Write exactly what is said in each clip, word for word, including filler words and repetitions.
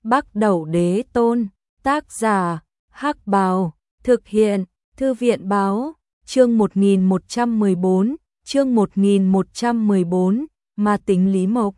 Bắc Đẩu Đế Tôn, tác giả, Hắc Bào, thực hiện, Thư viện báo, chương một nghìn một trăm mười bốn, chương một nghìn một trăm mười bốn, ma tính Lý Mộc.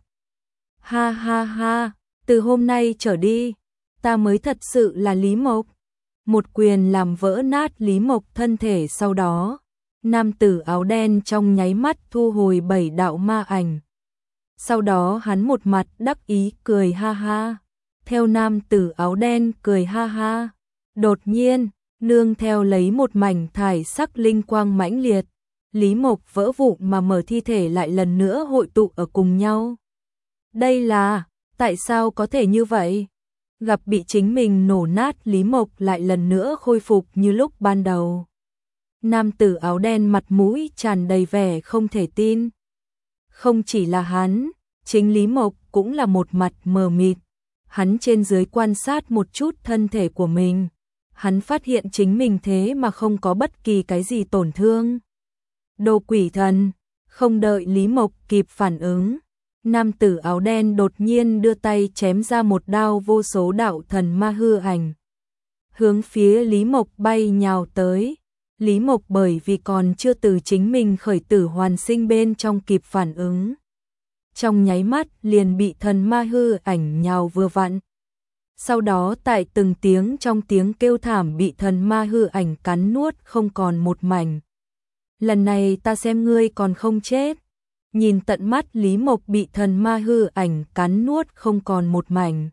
Ha ha ha, từ hôm nay trở đi, ta mới thật sự là Lý Mộc. Một quyền làm vỡ nát Lý Mộc thân thể, sau đó, nam tử áo đen trong nháy mắt thu hồi bảy đạo ma ảnh. Sau đó hắn một mặt đắc ý cười ha ha. Theo nam tử áo đen cười ha ha, đột nhiên, nương theo lấy một mảnh thải sắc linh quang mãnh liệt, Lý Mộc vỡ vụn mà mở thi thể lại lần nữa hội tụ ở cùng nhau. Đây là, tại sao có thể như vậy? Gặp bị chính mình nổ nát, Lý Mộc lại lần nữa khôi phục như lúc ban đầu. Nam tử áo đen mặt mũi tràn đầy vẻ không thể tin. Không chỉ là hắn, chính Lý Mộc cũng là một mặt mờ mịt. Hắn trên dưới quan sát một chút thân thể của mình. Hắn phát hiện chính mình thế mà không có bất kỳ cái gì tổn thương. Đồ quỷ thần, không đợi Lý Mộc kịp phản ứng, nam tử áo đen đột nhiên đưa tay chém ra một đao, vô số đạo thần ma hư ảnh hướng phía Lý Mộc bay nhào tới. Lý Mộc bởi vì còn chưa từ chính mình khởi tử hoàn sinh bên trong kịp phản ứng, trong nháy mắt liền bị thần ma hư ảnh nhào vừa vặn. Sau đó tại từng tiếng trong tiếng kêu thảm bị thần ma hư ảnh cắn nuốt không còn một mảnh. Lần này ta xem ngươi còn không chết. Nhìn tận mắt Lý Mộc bị thần ma hư ảnh cắn nuốt không còn một mảnh,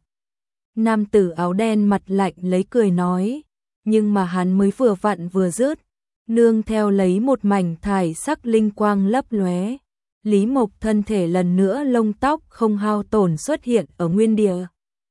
nam tử áo đen mặt lạnh lấy cười nói, nhưng mà hắn mới vừa vặn vừa dứt, nương theo lấy một mảnh thải sắc linh quang lấp lóe, Lý Mộc thân thể lần nữa lông tóc không hao tổn xuất hiện ở nguyên địa.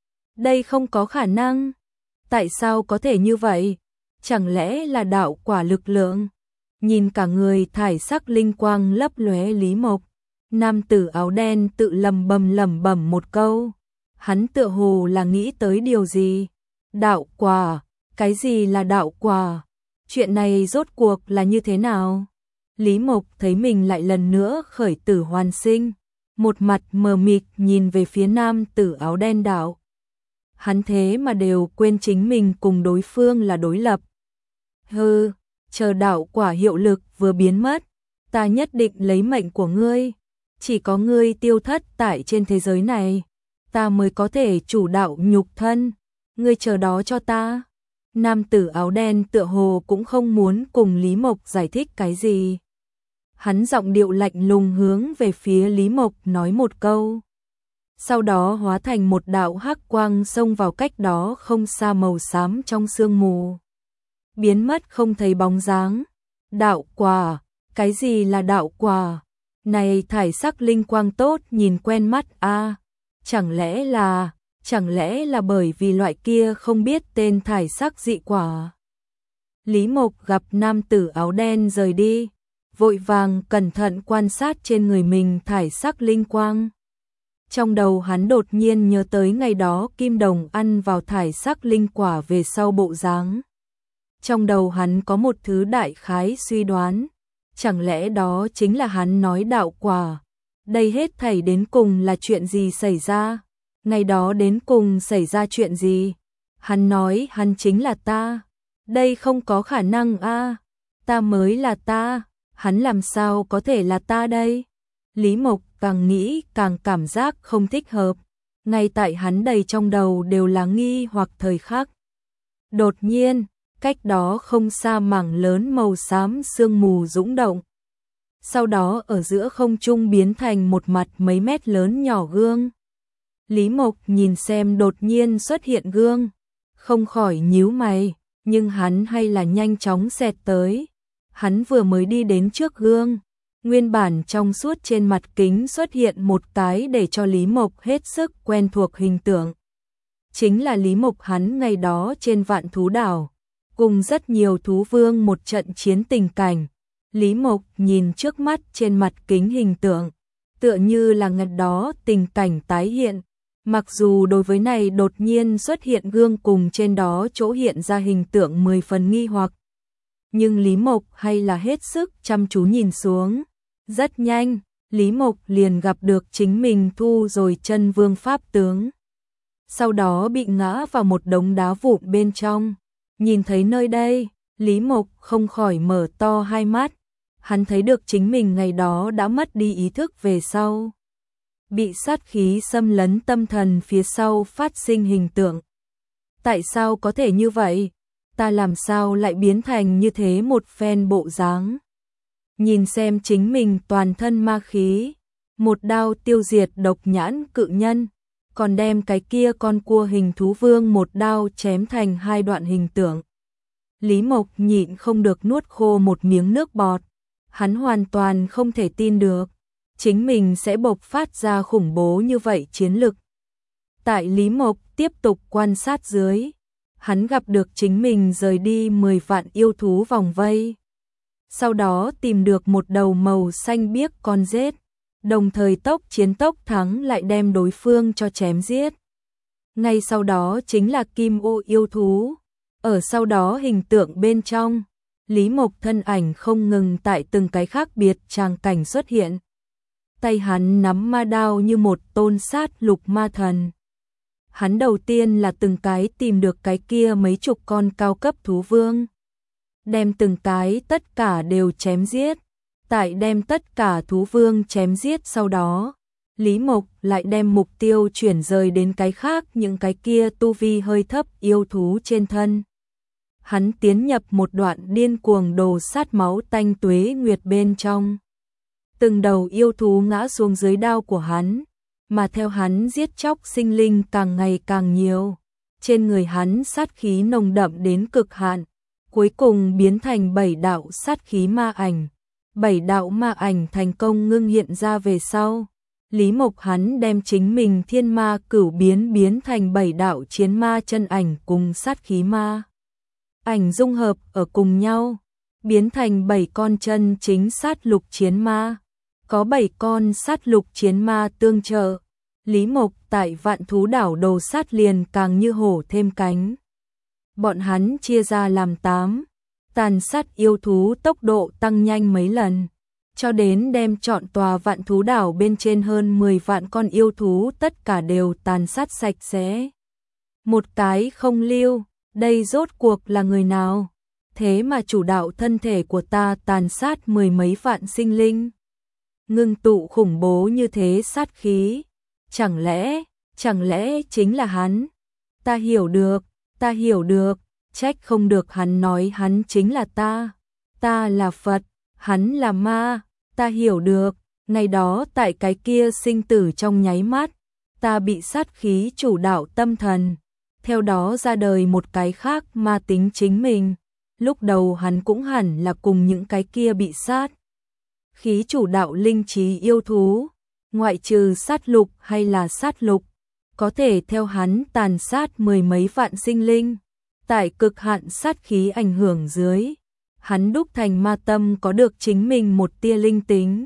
Đây không có khả năng. Tại sao có thể như vậy? Chẳng lẽ là đạo quả lực lượng? Nhìn cả người thải sắc linh quang lấp lóe Lý Mộc, nam tử áo đen tự lầm bầm lẩm bẩm một câu. Hắn tựa hồ là nghĩ tới điều gì? Đạo quả? Cái gì là đạo quả? Chuyện này rốt cuộc là như thế nào? Lý Mộc thấy mình lại lần nữa khởi tử hoàn sinh, một mặt mờ mịt nhìn về phía nam tử áo đen đạo. Hắn thế mà đều quên chính mình cùng đối phương là đối lập. Hừ, chờ đạo quả hiệu lực vừa biến mất, ta nhất định lấy mệnh của ngươi. Chỉ có ngươi tiêu thất tại trên thế giới này, ta mới có thể chủ đạo nhục thân. Ngươi chờ đó cho ta. Nam tử áo đen tựa hồ cũng không muốn cùng Lý Mộc giải thích cái gì. Hắn giọng điệu lạnh lùng hướng về phía Lý Mộc nói một câu. Sau đó hóa thành một đạo hắc quang xông vào cách đó không xa màu xám trong sương mù. Biến mất không thấy bóng dáng. Đạo quả? Cái gì là đạo quả? Này thải sắc linh quang tốt nhìn quen mắt a. À, chẳng lẽ là, chẳng lẽ là bởi vì loại kia không biết tên thải sắc dị quả? Lý Mộc gặp nam tử áo đen rời đi, vội vàng cẩn thận quan sát trên người mình thải sắc linh quang. Trong đầu hắn đột nhiên nhớ tới ngày đó Kim Đồng ăn vào thải sắc linh quả về sau bộ dáng. Trong đầu hắn có một thứ đại khái suy đoán, chẳng lẽ đó chính là hắn nói đạo quả? Đây hết thảy đến cùng là chuyện gì xảy ra? Ngày đó đến cùng xảy ra chuyện gì? Hắn nói hắn chính là ta. Đây không có khả năng a, à, ta mới là ta, hắn làm sao có thể là ta đây? Lý Mộc càng nghĩ càng cảm giác không thích hợp, ngay tại hắn đầy trong đầu đều là nghi hoặc thời khắc. Đột nhiên, cách đó không xa mảng lớn màu xám sương mù dũng động. Sau đó ở giữa không trung biến thành một mặt mấy mét lớn nhỏ gương. Lý Mộc nhìn xem đột nhiên xuất hiện gương, không khỏi nhíu mày, nhưng hắn hay là nhanh chóng xẹt tới. Hắn vừa mới đi đến trước gương, nguyên bản trong suốt trên mặt kính xuất hiện một cái để cho Lý Mộc hết sức quen thuộc hình tượng. Chính là Lý Mộc hắn ngày đó trên Vạn Thú Đảo, cùng rất nhiều thú vương một trận chiến tình cảnh. Lý Mộc nhìn trước mắt trên mặt kính hình tượng, tựa như là ngày đó tình cảnh tái hiện. Mặc dù đối với này đột nhiên xuất hiện gương cùng trên đó chỗ hiện ra hình tượng mười phần nghi hoặc, nhưng Lý Mộc hay là hết sức chăm chú nhìn xuống. Rất nhanh, Lý Mộc liền gặp được chính mình thu rồi chân vương pháp tướng. sau đó bị ngã vào một đống đá vụn bên trong. Nhìn thấy nơi đây, Lý Mộc không khỏi mở to hai mắt. Hắn thấy được chính mình ngày đó đã mất đi ý thức về sau. Bị sát khí xâm lấn tâm thần phía sau phát sinh hình tượng. Tại sao có thể như vậy? Ta làm sao lại biến thành như thế một phen bộ dáng? Nhìn xem chính mình toàn thân ma khí, một đao tiêu diệt độc nhãn cự nhân, còn đem cái kia con cua hình thú vương một đao chém thành hai đoạn hình tượng. Lý Mộc nhịn không được nuốt khô một miếng nước bọt. Hắn hoàn toàn không thể tin được chính mình sẽ bộc phát ra khủng bố như vậy chiến lực. Tại Lý Mộc tiếp tục quan sát dưới, hắn gặp được chính mình rời đi mười vạn yêu thú vòng vây. Sau đó tìm được một đầu màu xanh biếc con rết, đồng thời tốc chiến tốc thắng lại đem đối phương cho chém giết. Ngay sau đó chính là kim ô yêu thú. Ở sau đó hình tượng bên trong, Lý Mộc thân ảnh không ngừng tại từng cái khác biệt tràng cảnh xuất hiện. Tay hắn nắm ma đao như một tôn sát lục ma thần. Hắn đầu tiên là từng cái tìm được cái kia mấy chục con cao cấp thú vương. Đem từng cái tất cả đều chém giết. Tại đem tất cả thú vương chém giết sau đó, Lý Mộc lại đem mục tiêu chuyển rời đến cái khác những cái kia tu vi hơi thấp yêu thú trên thân. Hắn tiến nhập một đoạn điên cuồng đồ sát máu tanh tuế nguyệt bên trong. Từng đầu yêu thú ngã xuống dưới đao của hắn, mà theo hắn giết chóc sinh linh càng ngày càng nhiều. Trên người hắn sát khí nồng đậm đến cực hạn, cuối cùng biến thành bảy đạo sát khí ma ảnh. Bảy đạo ma ảnh thành công ngưng hiện ra về sau. Lý Mộc hắn đem chính mình thiên ma cửu biến biến thành bảy đạo chiến ma chân ảnh cùng sát khí ma ảnh dung hợp ở cùng nhau, biến thành bảy con chân chính sát lục chiến ma. Có bảy con sát lục chiến ma tương trợ, Lý Mộc tại vạn thú đảo đồ sát liền càng như hổ thêm cánh. Bọn hắn chia ra làm tám, tàn sát yêu thú tốc độ tăng nhanh mấy lần, cho đến đem trọn tòa vạn thú đảo bên trên hơn mười vạn con yêu thú tất cả đều tàn sát sạch sẽ. Một cái không lưu, đây rốt cuộc là người nào? Thế mà chủ đạo thân thể của ta tàn sát mười mấy vạn sinh linh. Ngưng tụ khủng bố như thế sát khí. Chẳng lẽ, chẳng lẽ chính là hắn? Ta hiểu được, ta hiểu được, trách không được hắn nói hắn chính là ta. Ta là Phật, hắn là ma, ta hiểu được. Ngày đó tại cái kia sinh tử trong nháy mắt, ta bị sát khí chủ đạo tâm thần. Theo đó ra đời một cái khác ma tính chính mình. Lúc đầu hắn cũng hẳn là cùng những cái kia bị sát khí chủ đạo linh trí yêu thú, ngoại trừ sát lục hay là sát lục, có thể theo hắn tàn sát mười mấy vạn sinh linh. Tại cực hạn sát khí ảnh hưởng dưới, hắn đúc thành ma tâm có được chính mình một tia linh tính.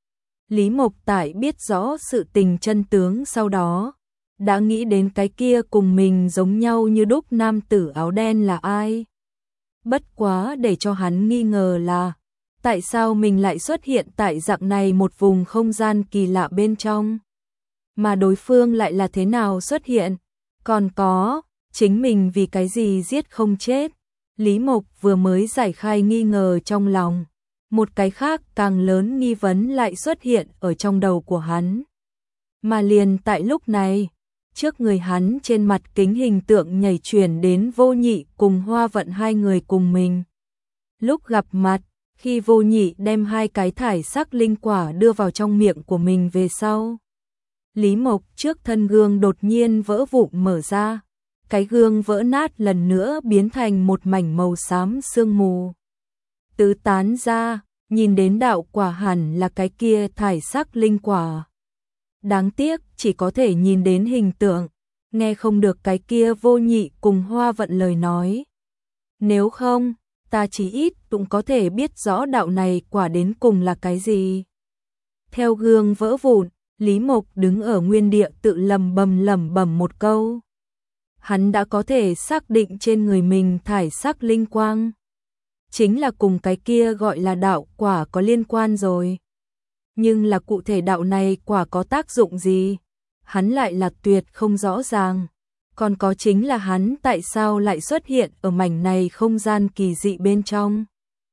Lý Mộc tại biết rõ sự tình chân tướng sau đó, đã nghĩ đến cái kia cùng mình giống nhau như đúc nam tử áo đen là ai. Bất quá để cho hắn nghi ngờ là, tại sao mình lại xuất hiện tại dạng này một vùng không gian kỳ lạ bên trong? Mà đối phương lại là thế nào xuất hiện? Còn có, chính mình vì cái gì giết không chết? Lý Mộc vừa mới giải khai nghi ngờ trong lòng. Một cái khác càng lớn nghi vấn lại xuất hiện ở trong đầu của hắn. Mà liền tại lúc này, trước người hắn trên mặt kính hình tượng nhảy chuyển đến Vô Nhị cùng Hoa Vận hai người cùng mình. Lúc gặp mặt, khi Vô Nhị đem hai cái thải sắc linh quả đưa vào trong miệng của mình về sau, Lý Mộc trước thân gương đột nhiên vỡ vụn mở ra. Cái gương vỡ nát lần nữa biến thành một mảnh màu xám sương mù. Tứ tán ra, nhìn đến đạo quả hẳn là cái kia thải sắc linh quả. Đáng tiếc chỉ có thể nhìn đến hình tượng, nghe không được cái kia Vô Nhị cùng Hoa Vận lời nói. Nếu không, ta chỉ ít cũng có thể biết rõ đạo này quả đến cùng là cái gì. Theo gương vỡ vụn, Lý Mộc đứng ở nguyên địa tự lầm bầm lẩm bẩm một câu. Hắn đã có thể xác định trên người mình thải sắc linh quang chính là cùng cái kia gọi là đạo quả có liên quan rồi. Nhưng là cụ thể đạo này quả có tác dụng gì, hắn lại là tuyệt không rõ ràng. Còn có chính là hắn tại sao lại xuất hiện ở mảnh này không gian kỳ dị bên trong.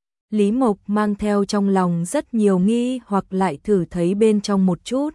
Lý Mộc mang theo trong lòng rất nhiều nghi hoặc lại thử thấy bên trong một chút.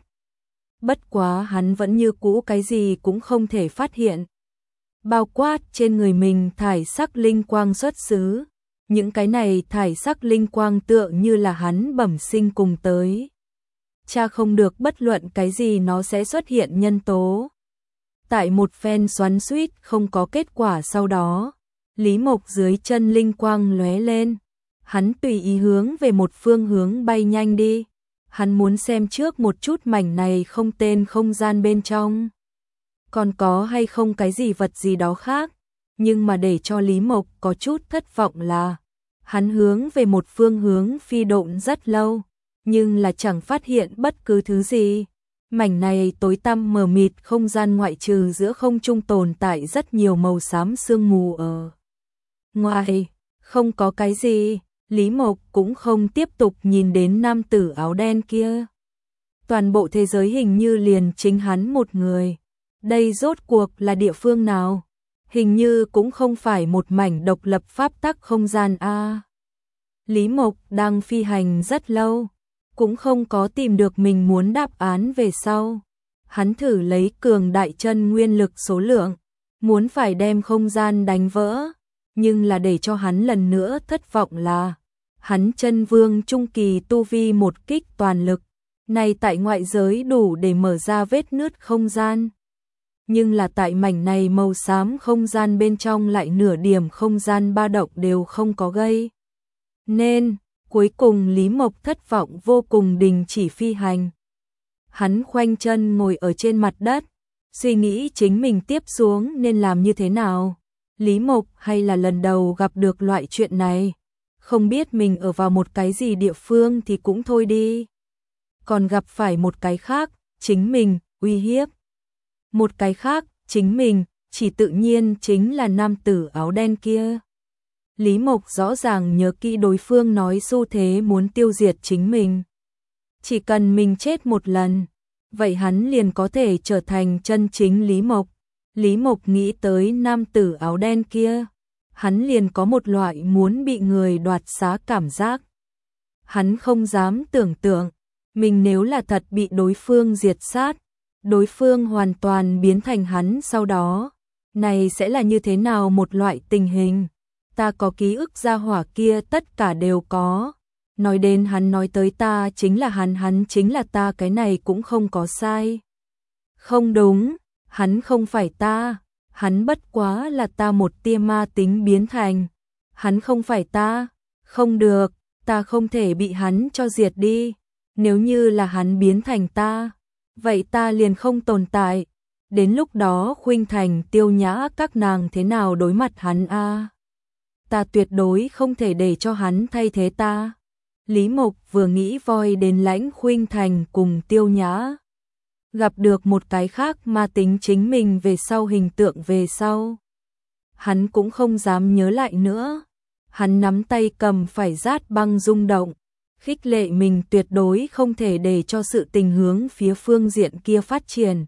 Bất quá hắn vẫn như cũ cái gì cũng không thể phát hiện. Bao quát trên người mình thải sắc linh quang xuất xứ. Những cái này thải sắc linh quang tựa như là hắn bẩm sinh cùng tới. Cha không được bất luận cái gì nó sẽ xuất hiện nhân tố. Tại một phen xoắn xuýt không có kết quả sau đó, Lý Mộc dưới chân linh quang lóe lên. Hắn tùy ý hướng về một phương hướng bay nhanh đi. Hắn muốn xem trước một chút mảnh này không tên không gian bên trong. Còn có hay không cái gì vật gì đó khác. Nhưng mà để cho Lý Mộc có chút thất vọng là hắn hướng về một phương hướng phi độn rất lâu. Nhưng là chẳng phát hiện bất cứ thứ gì. Mảnh này tối tăm mờ mịt không gian ngoại trừ giữa không trung tồn tại rất nhiều màu xám sương mù ở ngoài. Không có cái gì. Lý Mộc cũng không tiếp tục nhìn đến nam tử áo đen kia. Toàn bộ thế giới hình như liền chính hắn một người. Đây rốt cuộc là địa phương nào? Hình như cũng không phải một mảnh độc lập pháp tắc không gian a. Lý Mộc đang phi hành rất lâu, cũng không có tìm được mình muốn đáp án về sau. Hắn thử lấy cường đại chân nguyên lực số lượng, muốn phải đem không gian đánh vỡ, nhưng là để cho hắn lần nữa thất vọng là hắn chân vương trung kỳ tu vi một kích toàn lực, này tại ngoại giới đủ để mở ra vết nứt không gian. Nhưng là tại mảnh này màu xám không gian bên trong lại nửa điểm không gian ba động đều không có gây. Nên, cuối cùng Lý Mộc thất vọng vô cùng đình chỉ phi hành. Hắn khoanh chân ngồi ở trên mặt đất, suy nghĩ chính mình tiếp xuống nên làm như thế nào. Lý Mộc hay là lần đầu gặp được loại chuyện này. Không biết mình ở vào một cái gì địa phương thì cũng thôi đi. Còn gặp phải một cái khác, chính mình, uy hiếp. Một cái khác, chính mình, chỉ tự nhiên chính là nam tử áo đen kia. Lý Mộc rõ ràng nhớ kỹ đối phương nói xu thế muốn tiêu diệt chính mình. Chỉ cần mình chết một lần, vậy hắn liền có thể trở thành chân chính Lý Mộc. Lý Mộc nghĩ tới nam tử áo đen kia. Hắn liền có một loại muốn bị người đoạt xá cảm giác. Hắn không dám tưởng tượng, mình nếu là thật bị đối phương diệt sát, đối phương hoàn toàn biến thành hắn sau đó, này sẽ là như thế nào một loại tình hình. Ta có ký ức gia hỏa kia tất cả đều có. Nói đến hắn nói tới ta chính là hắn, hắn chính là ta, cái này cũng không có sai. Không đúng, hắn không phải ta. Hắn bất quá là ta một tia ma tính biến thành. Hắn không phải ta. Không được, ta không thể bị hắn cho diệt đi. Nếu như là hắn biến thành ta, vậy ta liền không tồn tại. Đến lúc đó Khuynh Thành, Tiêu Nhã các nàng thế nào đối mặt hắn a? À? Ta tuyệt đối không thể để cho hắn thay thế ta. Lý Mộc vừa nghĩ voi đến lãnh Khuynh Thành cùng Tiêu Nhã. Gặp được một cái khác ma tính chính mình về sau hình tượng về sau. Hắn cũng không dám nhớ lại nữa. Hắn nắm tay cầm phải rát băng rung động. Khích lệ mình tuyệt đối không thể để cho sự tình hướng phía phương diện kia phát triển.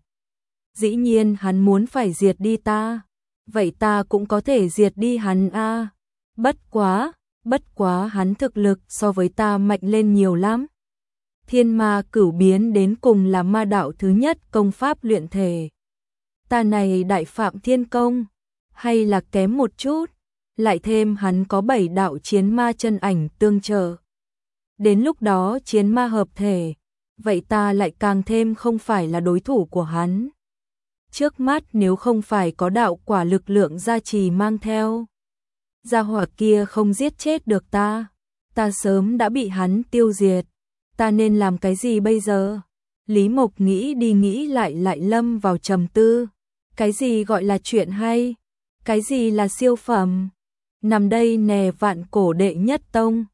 Dĩ nhiên hắn muốn phải diệt đi ta. Vậy ta cũng có thể diệt đi hắn a. À. Bất quá, bất quá hắn thực lực so với ta mạnh lên nhiều lắm. Thiên ma cửu biến đến cùng là ma đạo thứ nhất công pháp luyện thể. Ta này đại phạm thiên công, hay là kém một chút, lại thêm hắn có bảy đạo chiến ma chân ảnh tương trợ. Đến lúc đó chiến ma hợp thể, vậy ta lại càng thêm không phải là đối thủ của hắn. Trước mắt nếu không phải có đạo quả lực lượng gia trì mang theo, gia hỏa kia không giết chết được ta, ta sớm đã bị hắn tiêu diệt. Ta nên làm cái gì bây giờ? Lý Mộc nghĩ đi nghĩ lại lại lâm vào trầm tư. Cái gì gọi là chuyện hay? Cái gì là siêu phẩm? Nằm đây nè vạn cổ đệ nhất tông.